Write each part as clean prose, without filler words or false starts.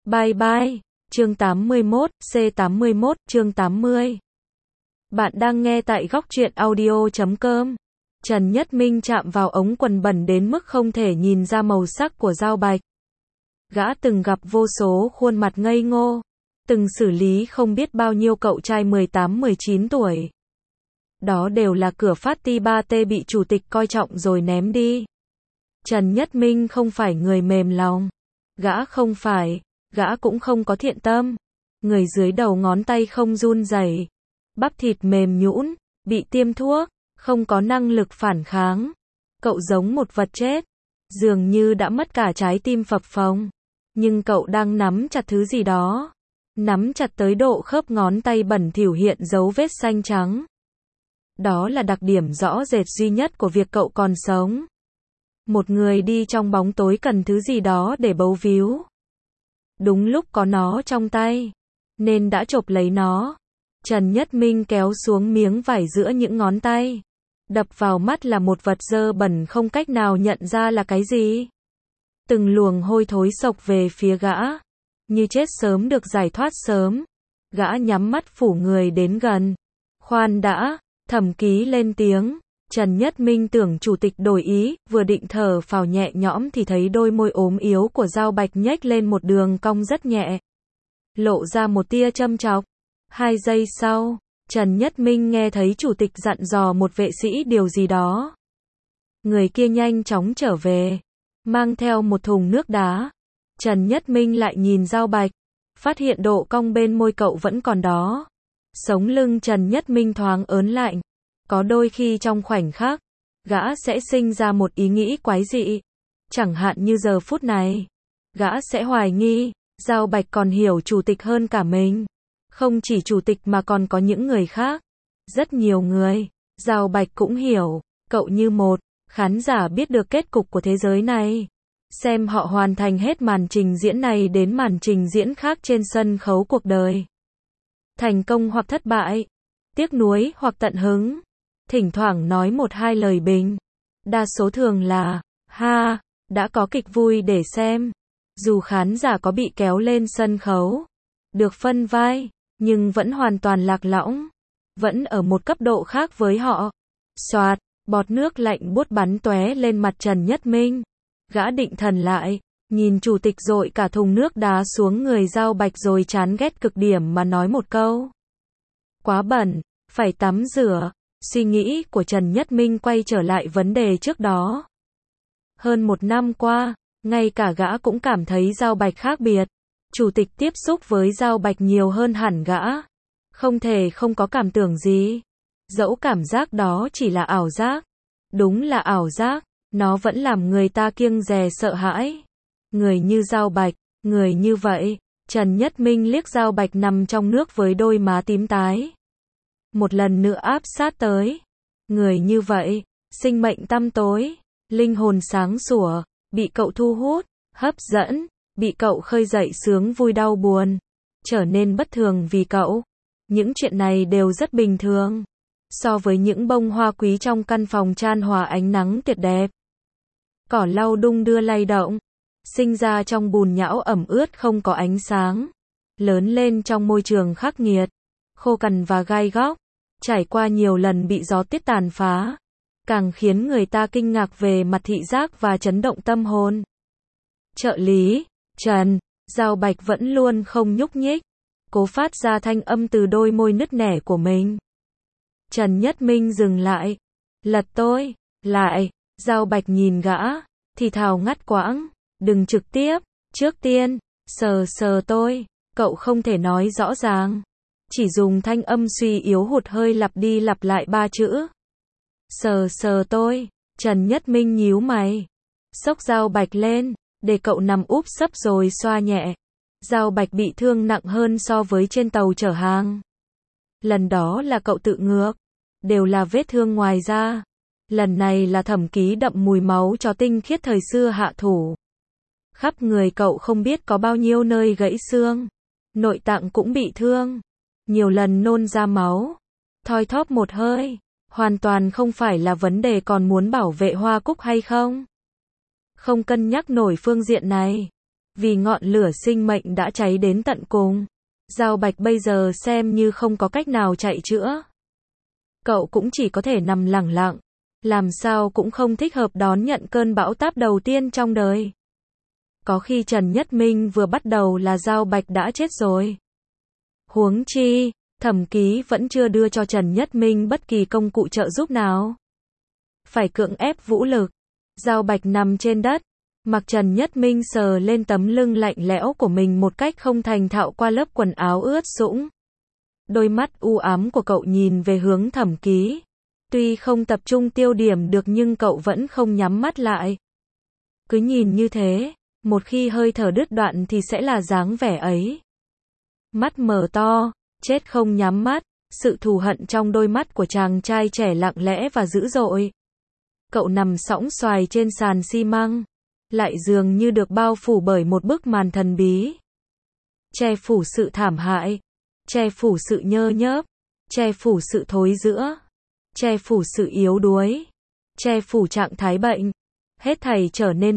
Bye bye. Chương 81, C81, chương 80. Bạn đang nghe tại góc truyện audio.com. Trần Nhất Minh chạm vào ống quần bẩn đến mức không thể nhìn ra màu sắc của dao bạch. Gã từng gặp vô số khuôn mặt ngây ngô, từng xử lý không biết bao nhiêu cậu trai 18-19 tuổi. Đó đều là cửa phát ti ba tê bị chủ tịch coi trọng rồi ném đi. Trần Nhất Minh không phải người mềm lòng. Gã cũng không có thiện tâm. Người dưới đầu ngón tay không run rẩy, bắp thịt mềm nhũn, bị tiêm thuốc, không có năng lực phản kháng. Cậu giống một vật chết, dường như đã mất cả trái tim phập phồng. Nhưng cậu đang nắm chặt thứ gì đó, nắm chặt tới độ khớp ngón tay bẩn thỉu hiện dấu vết xanh trắng. Đó là đặc điểm rõ rệt duy nhất của việc cậu còn sống. Một người đi trong bóng tối cần thứ gì đó để bấu víu. Đúng lúc có nó trong tay, nên đã chộp lấy nó. Trần Nhất Minh kéo xuống miếng vải giữa những ngón tay. Đập vào mắt là một vật dơ bẩn không cách nào nhận ra là cái gì. Từng luồng hôi thối xộc về phía gã. Như chết sớm được giải thoát sớm. Gã nhắm mắt phủ người đến gần. Khoan đã, Thẩm Ký lên tiếng. Trần Nhất Minh tưởng chủ tịch đổi ý, vừa định thở phào nhẹ nhõm thì thấy đôi môi ốm yếu của dao bạch nhếch lên một đường cong rất nhẹ. Lộ ra một tia châm chọc. 2 giây sau, Trần Nhất Minh nghe thấy chủ tịch dặn dò một vệ sĩ điều gì đó. Người kia nhanh chóng trở về, mang theo một thùng nước đá. Trần Nhất Minh lại nhìn dao bạch, phát hiện độ cong bên môi cậu vẫn còn đó. Sống lưng Trần Nhất Minh thoáng ớn lạnh. Có đôi khi trong khoảnh khắc, gã sẽ sinh ra một ý nghĩ quái dị. Chẳng hạn như giờ phút này, gã sẽ hoài nghi, dao bạch còn hiểu chủ tịch hơn cả mình. Không chỉ chủ tịch mà còn có những người khác. Rất nhiều người, dao bạch cũng hiểu, cậu như một khán giả biết được kết cục của thế giới này. Xem họ hoàn thành hết màn trình diễn này đến màn trình diễn khác trên sân khấu cuộc đời. Thành công hoặc thất bại, tiếc nuối hoặc tận hứng. Thỉnh thoảng nói 1-2 lời bình. Đa số thường là, ha, đã có kịch vui để xem. Dù khán giả có bị kéo lên sân khấu, được phân vai, nhưng vẫn hoàn toàn lạc lõng. Vẫn ở một cấp độ khác với họ. Xoạt, bọt nước lạnh buốt bắn tóe lên mặt Trần Nhất Minh. Gã định thần lại, nhìn chủ tịch dội cả thùng nước đá xuống người dao bạch rồi chán ghét cực điểm mà nói một câu. Quá bẩn, phải tắm rửa. Suy nghĩ của Trần Nhất Minh quay trở lại vấn đề trước đó. Hơn 1 năm qua, ngay cả gã cũng cảm thấy dao bạch khác biệt. Chủ tịch tiếp xúc với dao bạch nhiều hơn hẳn gã. Không thể không có cảm tưởng gì. Dẫu cảm giác đó chỉ là ảo giác. Đúng là ảo giác, nó vẫn làm người ta kiêng dè sợ hãi. Người như dao bạch, người như vậy. Trần Nhất Minh liếc dao bạch nằm trong nước với đôi má tím tái. Một lần nữa áp sát tới. Người như vậy, sinh mệnh tăm tối, linh hồn sáng sủa, bị cậu thu hút, hấp dẫn, bị cậu khơi dậy sướng vui đau buồn, trở nên bất thường vì cậu. Những chuyện này đều rất bình thường. So với những bông hoa quý trong căn phòng chan hòa ánh nắng tuyệt đẹp. Cỏ lau đung đưa lay động, sinh ra trong bùn nhão ẩm ướt không có ánh sáng, lớn lên trong môi trường khắc nghiệt, khô cằn và gai góc, trải qua nhiều lần bị gió tuyết tàn phá, càng khiến người ta kinh ngạc về mặt thị giác và chấn động tâm hồn. Trợ lý, Trần, dao bạch vẫn luôn không nhúc nhích, cố phát ra thanh âm từ đôi môi nứt nẻ của mình. Trần Nhất Minh dừng lại, lật tôi lại, dao bạch nhìn gã, thì thào ngắt quãng, đừng trực tiếp, trước tiên, sờ tôi, cậu không thể nói rõ ràng. Chỉ dùng thanh âm suy yếu hụt hơi lặp đi lặp lại 3 chữ. Sờ tôi, Trần Nhất Minh nhíu mày. Xốc dao bạch lên, để cậu nằm úp sấp rồi xoa nhẹ. Dao bạch bị thương nặng hơn so với trên tàu chở hàng. Lần đó là cậu tự ngược, đều là vết thương ngoài da. Lần này là Thẩm Ký đậm mùi máu chó tinh khiết thời xưa hạ thủ. Khắp người cậu không biết có bao nhiêu nơi gãy xương. Nội tạng cũng bị thương. Nhiều lần nôn ra máu. Thoi thóp một hơi. Hoàn toàn không phải là vấn đề còn muốn bảo vệ Hoa Cúc hay không. Không cân nhắc nổi phương diện này. Vì ngọn lửa sinh mệnh đã cháy đến tận cùng. Giao Bạch bây giờ xem như không có cách nào chạy chữa. Cậu cũng chỉ có thể nằm lẳng lặng. Làm sao cũng không thích hợp đón nhận cơn bão táp đầu tiên trong đời. Có khi Trần Nhất Minh vừa bắt đầu là Giao Bạch đã chết rồi. Huống chi, Thẩm Ký vẫn chưa đưa cho Trần Nhất Minh bất kỳ công cụ trợ giúp nào. Phải cưỡng ép vũ lực. Giao Bạch nằm trên đất, mặc Trần Nhất Minh sờ lên tấm lưng lạnh lẽo của mình một cách không thành thạo qua lớp quần áo ướt sũng. Đôi mắt u ám của cậu nhìn về hướng Thẩm Ký. Tuy không tập trung tiêu điểm được nhưng cậu vẫn không nhắm mắt lại. Cứ nhìn như thế, một khi hơi thở đứt đoạn thì sẽ là dáng vẻ ấy. Mắt mở to, chết không nhắm mắt, sự thù hận trong đôi mắt của chàng trai trẻ lặng lẽ và dữ dội. Cậu nằm sõng soài trên sàn xi măng, lại dường như được bao phủ bởi một bức màn thần bí. Che phủ sự thảm hại, che phủ sự nhơ nhớp, che phủ sự thối rữa, che phủ sự yếu đuối, che phủ trạng thái bệnh. Hết thảy trở nên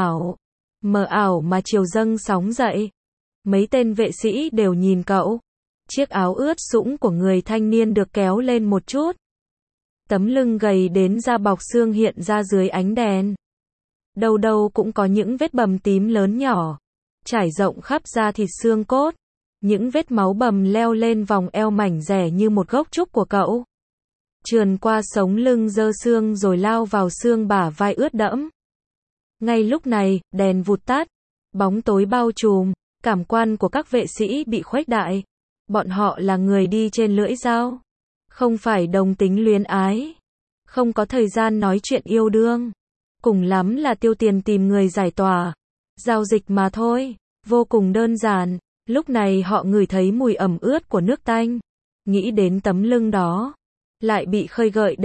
mờ ảo mà chiều dâng sóng dậy. Mấy tên vệ sĩ đều nhìn cậu. Chiếc áo ướt sũng của người thanh niên được kéo lên một chút. Tấm lưng gầy đến da bọc xương hiện ra dưới ánh đèn. Đâu đâu cũng có những vết bầm tím lớn nhỏ, trải rộng khắp da thịt xương cốt. Những vết máu bầm leo lên vòng eo mảnh dẻ như một gốc trúc của cậu. Trườn qua sống lưng dơ xương rồi lao vào xương bả vai ướt đẫm. Ngay lúc này, đèn vụt tắt, bóng tối bao trùm, cảm quan của các vệ sĩ bị khuếch đại. Bọn họ là người đi trên lưỡi dao, không phải đồng tính luyến ái, không có thời gian nói chuyện yêu đương, cùng lắm là tiêu tiền tìm người giải tỏa, giao dịch mà thôi, vô cùng đơn giản. Lúc này họ ngửi thấy mùi ẩm ướt của nước tanh, nghĩ đến tấm lưng đó, lại bị khơi gợi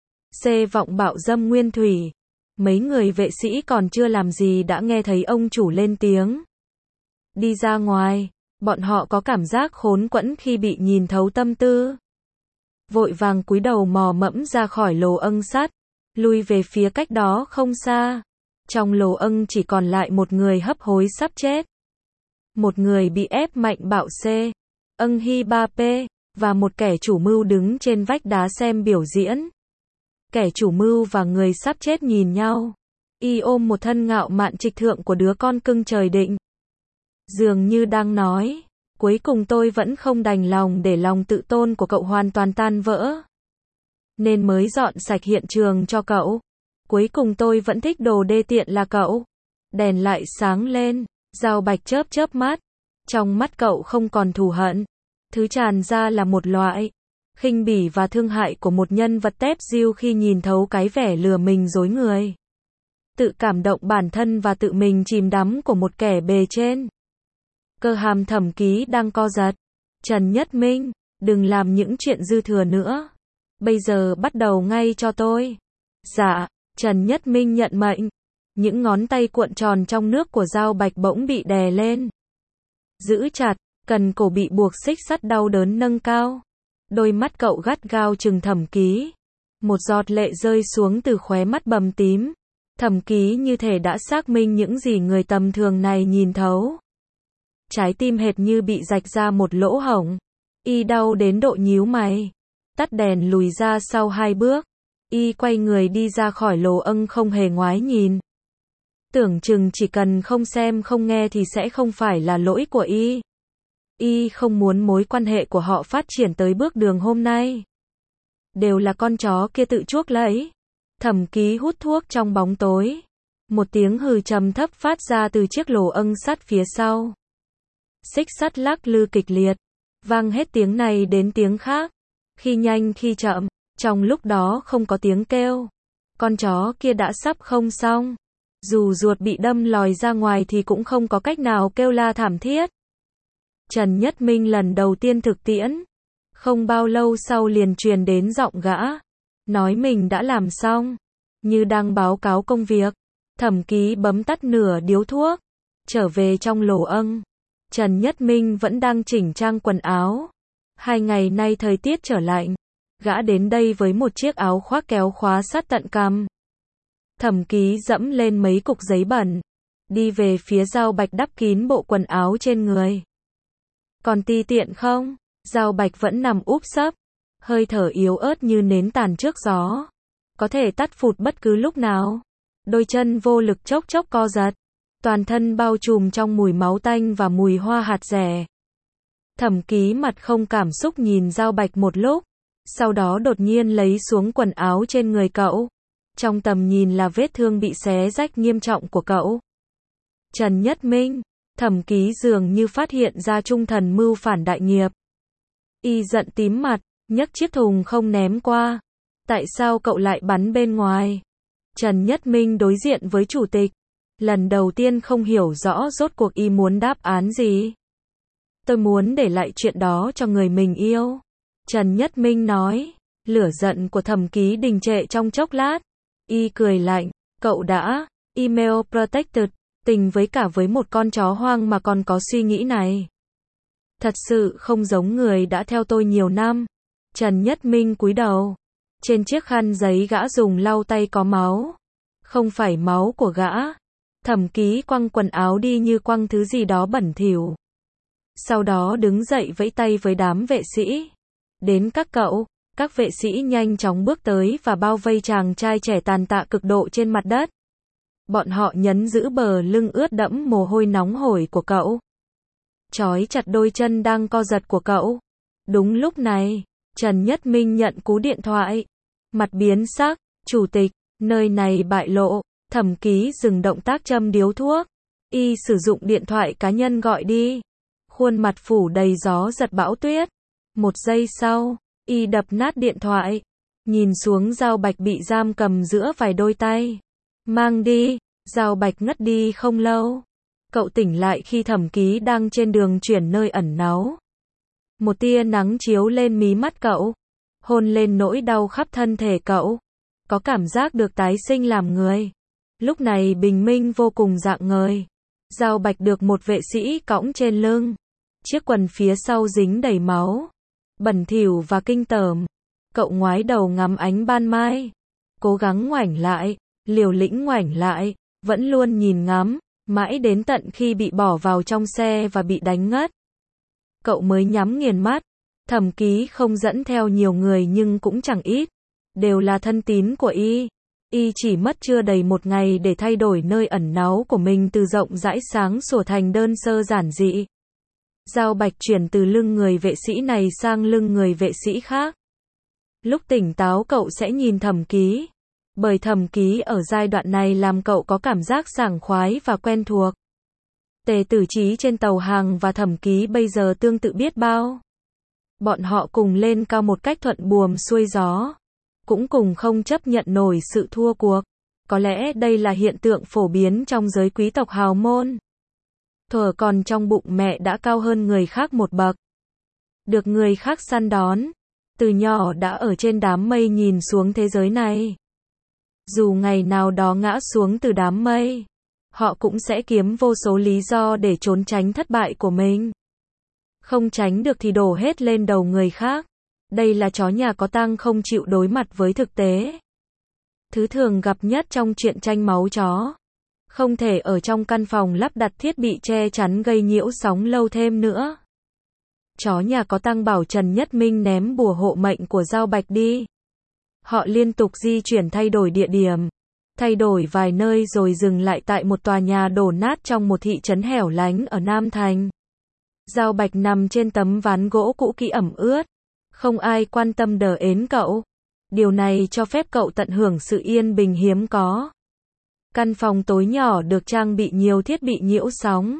vọng bạo dâm nguyên thủy. Mấy người vệ sĩ còn chưa làm gì đã nghe thấy ông chủ lên tiếng. Đi ra ngoài, bọn họ có cảm giác khốn quẫn khi bị nhìn thấu tâm tư. Vội vàng cúi đầu mò mẫm ra khỏi lồ âng sắt, lui về phía cách đó không xa. Trong lồ âng chỉ còn lại một người hấp hối sắp chết. Một người bị ép mạnh bạo âng hi ba p, và một kẻ chủ mưu đứng trên vách đá xem biểu diễn. Kẻ chủ mưu và người sắp chết nhìn nhau. Y ôm một thân ngạo mạn trịch thượng của đứa con cưng trời định. Dường như đang nói, cuối cùng tôi vẫn không đành lòng để lòng tự tôn của cậu hoàn toàn tan vỡ. Nên mới dọn sạch hiện trường cho cậu. Cuối cùng tôi vẫn thích đồ đê tiện là cậu. Đèn lại sáng lên, Giao Bạch chớp chớp mắt. Trong mắt cậu không còn thù hận. Thứ tràn ra là một loại khinh bỉ và thương hại của một nhân vật tép diêu khi nhìn thấu cái vẻ lừa mình dối người. Tự cảm động bản thân và tự mình chìm đắm của một kẻ bề trên. Cơ hàm Thẩm Ký đang co giật. Trần Nhất Minh, đừng làm những chuyện dư thừa nữa. Bây giờ bắt đầu ngay cho tôi. Dạ, Trần Nhất Minh nhận mệnh. Những ngón tay cuộn tròn trong nước của Giao Bạch bỗng bị đè lên. Giữ chặt, cần cổ bị buộc xích sắt đau đớn nâng cao. Đôi mắt cậu gắt gao trừng Thẩm Ký. Một giọt lệ rơi xuống từ khóe mắt bầm tím. Thẩm Ký như thể đã xác minh những gì người tầm thường này nhìn thấu. Trái tim hệt như bị rạch ra một lỗ hổng. Y đau đến độ nhíu mày. Tắt đèn lùi ra sau 2 bước. Y quay người đi ra khỏi lồ âng không hề ngoái nhìn. Tưởng chừng chỉ cần không xem không nghe thì sẽ không phải là lỗi của Y. Y không muốn mối quan hệ của họ phát triển tới bước đường hôm nay. Đều là con chó kia tự chuốc lấy. Thẩm Ký hút thuốc trong bóng tối. Một tiếng hừ trầm thấp phát ra từ chiếc lồ âng sắt phía sau. Xích sắt lắc lư kịch liệt. Vang hết tiếng này đến tiếng khác. Khi nhanh khi chậm. Trong lúc đó không có tiếng kêu. Con chó kia đã sắp không xong. Dù ruột bị đâm lòi ra ngoài thì cũng không có cách nào kêu la thảm thiết. Trần Nhất Minh lần đầu tiên thực tiễn. Không bao lâu sau liền truyền đến giọng gã. Nói mình đã làm xong. Như đang báo cáo công việc. Thẩm Ký bấm tắt nửa điếu thuốc. Trở về trong lồ âng. Trần Nhất Minh vẫn đang chỉnh trang quần áo. 2 ngày nay thời tiết trở lạnh. Gã đến đây với một chiếc áo khoác kéo khóa sát tận cằm. Thẩm Ký dẫm lên mấy cục giấy bẩn. đi về phía Giao Bạch đắp kín bộ quần áo trên người. Còn ti tiện không? Giao Bạch vẫn nằm úp sấp, hơi thở yếu ớt như nến tàn trước gió, có thể tắt phụt bất cứ lúc nào. Đôi chân vô lực chốc chốc co giật, toàn thân bao trùm trong mùi máu tanh và mùi hoa hạt rẻ. Thẩm Ký mặt không cảm xúc nhìn Giao Bạch một lúc, sau đó đột nhiên lấy xuống quần áo trên người cậu. Trong tầm nhìn là vết thương bị xé rách nghiêm trọng của cậu. Trần Nhất Minh, Thẩm Ký dường như phát hiện ra trung thần mưu phản đại nghiệp. Y giận tím mặt, nhấc chiếc thùng không ném qua. Tại sao cậu lại bắn bên ngoài? Trần Nhất Minh đối diện với chủ tịch. Lần đầu tiên không hiểu rõ rốt cuộc y muốn đáp án gì. Tôi muốn để lại chuyện đó cho người mình yêu. Trần Nhất Minh nói. Lửa giận của Thẩm Ký đình trệ trong chốc lát. Y cười lạnh. Cậu đã email protected, tình với một con chó hoang mà còn có suy nghĩ này. Thật sự không giống người đã theo tôi nhiều năm. Trần Nhất Minh cúi đầu. Trên chiếc khăn giấy gã dùng lau tay có máu. Không phải máu của gã. Thẩm Ký quăng quần áo đi như quăng thứ gì đó bẩn thỉu. Sau đó đứng dậy vẫy tay với đám vệ sĩ. Đến các cậu. Các vệ sĩ nhanh chóng bước tới và bao vây chàng trai trẻ tàn tạ cực độ trên mặt đất. Bọn họ nhấn giữ bờ lưng ướt đẫm mồ hôi nóng hổi của cậu. Trói chặt đôi chân đang co giật của cậu. Đúng lúc này, Trần Nhất Minh nhận cú điện thoại. Mặt biến sắc, chủ tịch, nơi này bại lộ. Thẩm Ký dừng động tác châm điếu thuốc. Y sử dụng điện thoại cá nhân gọi đi. Khuôn mặt phủ đầy gió giật bão tuyết. Một giây sau, Y đập nát điện thoại. Nhìn xuống Giao Bạch bị giam cầm giữa vài đôi tay. Mang đi. Giao Bạch ngất đi không lâu. Cậu tỉnh lại khi Thẩm Ký đang trên đường chuyển nơi ẩn náu. Một tia nắng chiếu lên mí mắt cậu. Hôn lên nỗi đau khắp thân thể cậu. Có cảm giác được tái sinh làm người. Lúc này bình minh vô cùng rạng ngời. Giao Bạch được một vệ sĩ cõng trên lưng. Chiếc quần phía sau dính đầy máu. Bẩn thỉu và kinh tởm. Cậu ngoái đầu ngắm ánh ban mai. Cố gắng ngoảnh lại. Liều lĩnh ngoảnh lại. Vẫn luôn nhìn ngắm. Mãi đến tận khi bị bỏ vào trong xe và bị đánh ngất. Cậu mới nhắm nghiền mắt. Thẩm Ký không dẫn theo nhiều người nhưng cũng chẳng ít. Đều là thân tín của Y. Y chỉ mất chưa đầy một ngày để thay đổi nơi ẩn náu của mình từ rộng rãi sáng sủa thành đơn sơ giản dị. Giao Bạch chuyển từ lưng người vệ sĩ này sang lưng người vệ sĩ khác. Lúc tỉnh táo cậu sẽ nhìn Thẩm Ký. Bởi Thẩm Ký ở giai đoạn này làm cậu có cảm giác sảng khoái và quen thuộc. Tề Tử Chí trên tàu hàng và Thẩm Ký bây giờ tương tự biết bao. Bọn họ cùng lên cao một cách thuận buồm xuôi gió. Cũng cùng không chấp nhận nổi sự thua cuộc. Có lẽ đây là hiện tượng phổ biến trong giới quý tộc hào môn. Thuở còn trong bụng mẹ đã cao hơn người khác một bậc. Được người khác săn đón. Từ nhỏ đã ở trên đám mây nhìn xuống thế giới này. Dù ngày nào đó ngã xuống từ đám mây, họ cũng sẽ kiếm vô số lý do để trốn tránh thất bại của mình. Không tránh được thì đổ hết lên đầu người khác. Đây là chó nhà có tang không chịu đối mặt với thực tế. Thứ thường gặp nhất trong truyện tranh máu chó. Không thể ở trong căn phòng lắp đặt thiết bị che chắn gây nhiễu sóng lâu thêm nữa. Chó nhà có tang bảo Trần Nhất Minh ném bùa hộ mệnh của Giao Bạch đi. Họ liên tục di chuyển thay đổi địa điểm. Thay đổi vài nơi rồi dừng lại tại một tòa nhà đổ nát trong một thị trấn hẻo lánh ở Nam Thành. Giao Bạch nằm trên tấm ván gỗ cũ kỹ ẩm ướt. Không ai quan tâm đờ ến cậu. Điều này cho phép cậu tận hưởng sự yên bình hiếm có. Căn phòng tối nhỏ được trang bị nhiều thiết bị nhiễu sóng.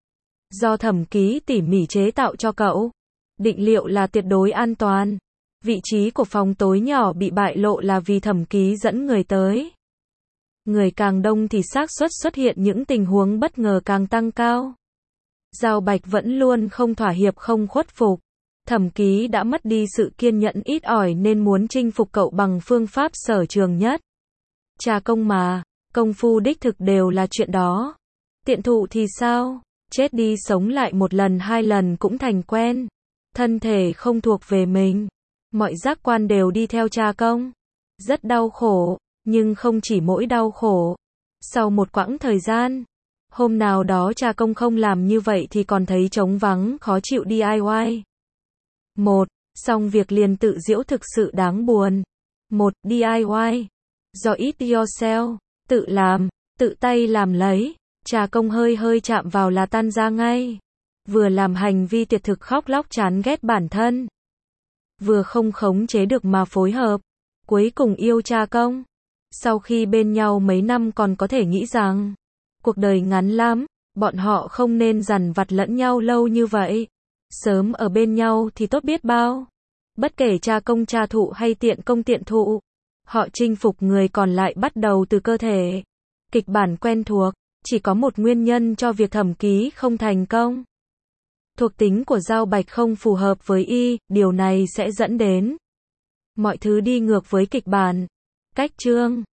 Do Thẩm Ký tỉ mỉ chế tạo cho cậu. Định liệu là tuyệt đối an toàn. Vị trí của phòng tối nhỏ bị bại lộ là vì Thẩm Ký dẫn người tới. Người càng đông thì xác suất xuất hiện những tình huống bất ngờ càng tăng cao. Giao Bạch vẫn luôn không thỏa hiệp không khuất phục. Thẩm Ký đã mất đi sự kiên nhẫn ít ỏi nên muốn chinh phục cậu bằng phương pháp sở trường nhất. Trà công mà, công phu đích thực đều là chuyện đó. Tiện thụ thì sao? Chết đi sống lại một lần hai lần cũng thành quen. Thân thể không thuộc về mình. Mọi giác quan đều đi theo trà công. Rất đau khổ, nhưng không chỉ mỗi đau khổ. Sau một quãng thời gian, Hôm nào đó cha công không làm như vậy thì còn thấy trống vắng, khó chịu DIY. 1. Xong việc liền tự giễu thực sự đáng buồn. 1. DIY. Do it yourself. Tự làm, tự tay làm lấy. Cha công hơi hơi chạm vào là tan ra ngay. Vừa làm hành vi tiệt thực khóc lóc chán ghét bản thân. Vừa không khống chế được mà phối hợp. Cuối cùng yêu cha công. Sau khi bên nhau mấy năm còn có thể nghĩ rằng cuộc đời ngắn lắm, bọn họ không nên dằn vặt lẫn nhau lâu như vậy. Sớm ở bên nhau thì tốt biết bao. Bất kể cha công cha thụ hay tiện công tiện thụ, họ chinh phục người còn lại bắt đầu từ cơ thể. Kịch bản quen thuộc, chỉ có một nguyên nhân cho việc thẩm ký không thành công. Thuộc tính của Giao Bạch không phù hợp với y, điều này sẽ dẫn đến mọi thứ đi ngược với kịch bản. Cách chương